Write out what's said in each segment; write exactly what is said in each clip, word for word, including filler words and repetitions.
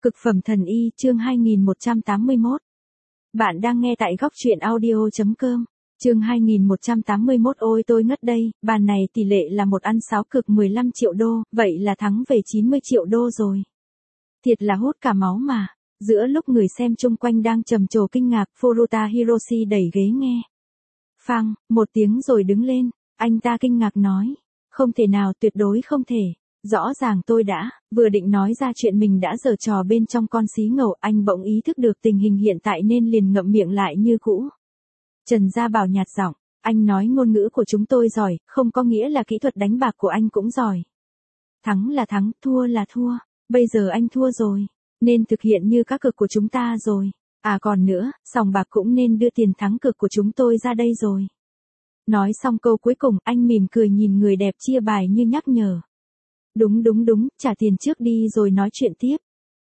Cực phẩm thần y chương hai nghìn một trăm tám mươi mốt. Bạn đang nghe tại góc truyện audio.com. Chương hai nghìn một trăm tám mươi mốt. Ôi tôi ngất đây, bàn này tỷ lệ là một ăn sáo cực mười lăm triệu đô, vậy là thắng về chín mươi triệu đô rồi. Thiệt là hút cả máu mà. Giữa lúc người xem chung quanh đang trầm trồ kinh ngạc, Furuta Hiroshi đẩy ghế nghe. Phang, một tiếng rồi đứng lên, anh ta kinh ngạc nói. Không thể nào, tuyệt đối không thể. Rõ ràng tôi đã, vừa định nói ra chuyện mình đã giở trò bên trong con xí ngầu, anh bỗng ý thức được tình hình hiện tại nên liền ngậm miệng lại như cũ. Trần Gia Bảo nhạt giọng, anh nói ngôn ngữ của chúng tôi giỏi, không có nghĩa là kỹ thuật đánh bạc của anh cũng giỏi. Thắng là thắng, thua là thua, bây giờ anh thua rồi, nên thực hiện như các cược của chúng ta rồi. À còn nữa, sòng bạc cũng nên đưa tiền thắng cược của chúng tôi ra đây rồi. Nói xong câu cuối cùng, anh mỉm cười nhìn người đẹp chia bài như nhắc nhở. Đúng đúng đúng, trả tiền trước đi rồi nói chuyện tiếp.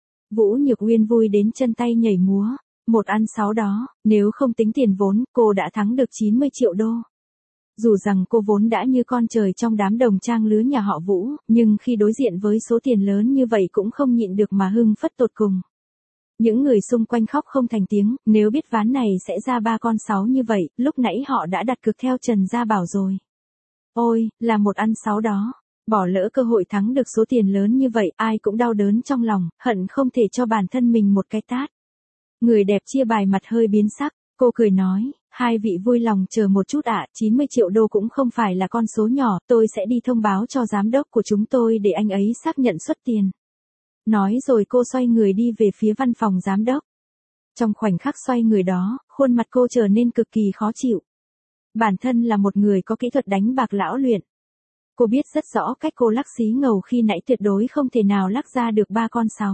Vũ Nhược Uyên vui đến chân tay nhảy múa. Một ăn sáu đó, nếu không tính tiền vốn, cô đã thắng được chín mươi triệu đô. Dù rằng cô vốn đã như con trời trong đám đồng trang lứa nhà họ Vũ, nhưng khi đối diện với số tiền lớn như vậy cũng không nhịn được mà hưng phất tột cùng. Những người xung quanh khóc không thành tiếng, nếu biết ván này sẽ ra ba con sáu như vậy, lúc nãy họ đã đặt cược theo Trần Gia Bảo rồi. Ôi, là một ăn sáu đó. Bỏ lỡ cơ hội thắng được số tiền lớn như vậy, ai cũng đau đớn trong lòng, hận không thể cho bản thân mình một cái tát. Người đẹp chia bài mặt hơi biến sắc, cô cười nói, hai vị vui lòng chờ một chút ạ, chín mươi triệu đô cũng không phải là con số nhỏ, tôi sẽ đi thông báo cho giám đốc của chúng tôi để anh ấy xác nhận xuất tiền. Nói rồi cô xoay người đi về phía văn phòng giám đốc. Trong khoảnh khắc xoay người đó, khuôn mặt cô trở nên cực kỳ khó chịu. Bản thân là một người có kỹ thuật đánh bạc lão luyện. Cô biết rất rõ cách cô lắc xí ngầu khi nãy tuyệt đối không thể nào lắc ra được ba con sáu.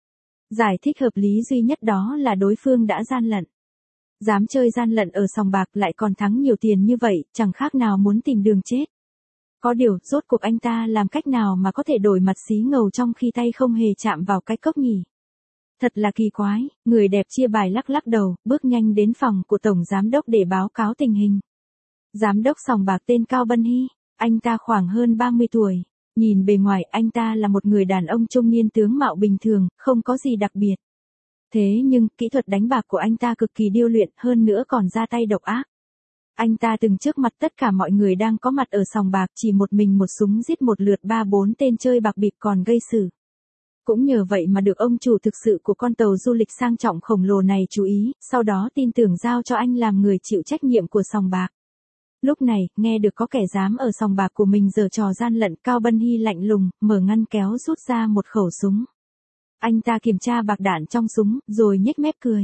Giải thích hợp lý duy nhất đó là đối phương đã gian lận. Dám chơi gian lận ở sòng bạc lại còn thắng nhiều tiền như vậy, chẳng khác nào muốn tìm đường chết. Có điều, rốt cuộc anh ta làm cách nào mà có thể đổi mặt xí ngầu trong khi tay không hề chạm vào cái cốc nhỉ? Thật là kỳ quái, người đẹp chia bài lắc lắc đầu, bước nhanh đến phòng của tổng giám đốc để báo cáo tình hình. Giám đốc sòng bạc tên Cao Bân Hy. Anh ta khoảng hơn ba mươi tuổi, nhìn bề ngoài anh ta là một người đàn ông trung niên tướng mạo bình thường, không có gì đặc biệt. Thế nhưng, kỹ thuật đánh bạc của anh ta cực kỳ điêu luyện, hơn nữa còn ra tay độc ác. Anh ta từng trước mặt tất cả mọi người đang có mặt ở sòng bạc chỉ một mình một súng giết một lượt ba bốn tên chơi bạc bịp còn gây sự. Cũng nhờ vậy mà được ông chủ thực sự của con tàu du lịch sang trọng khổng lồ này chú ý, sau đó tin tưởng giao cho anh làm người chịu trách nhiệm của sòng bạc. Lúc này, nghe được có kẻ dám ở sòng bạc của mình giở trò gian lận, Cao Bân Hy lạnh lùng, mở ngăn kéo rút ra một khẩu súng. Anh ta kiểm tra bạc đạn trong súng, rồi nhếch mép cười.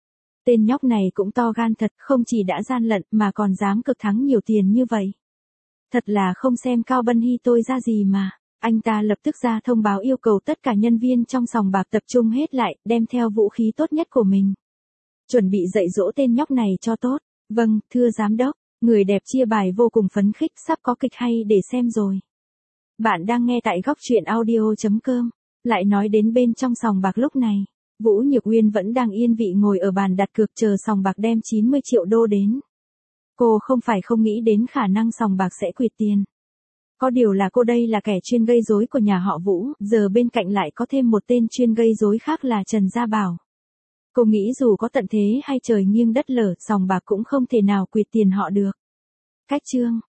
Tên nhóc này cũng to gan thật, không chỉ đã gian lận mà còn dám cực thắng nhiều tiền như vậy. Thật là không xem Cao Bân Hy tôi ra gì mà. Anh ta lập tức ra thông báo yêu cầu tất cả nhân viên trong sòng bạc tập trung hết lại, đem theo vũ khí tốt nhất của mình. Chuẩn bị dạy dỗ tên nhóc này cho tốt. Vâng, thưa giám đốc. Người đẹp chia bài vô cùng phấn khích, sắp có kịch hay để xem rồi. Bạn đang nghe tại góc truyện audio.com. Lại nói đến bên trong sòng bạc lúc này, Vũ Nhược Uyên vẫn đang yên vị ngồi ở bàn đặt cược chờ sòng bạc đem chín mươi triệu đô đến. Cô không phải không nghĩ đến khả năng sòng bạc sẽ quyệt tiền. Có điều là cô đây là kẻ chuyên gây rối của nhà họ Vũ, giờ bên cạnh lại có thêm một tên chuyên gây rối khác là Trần Gia Bảo. Cô nghĩ dù có tận thế hay trời nghiêng đất lở, sòng bạc cũng không thể nào quyệt tiền họ được. Cách chương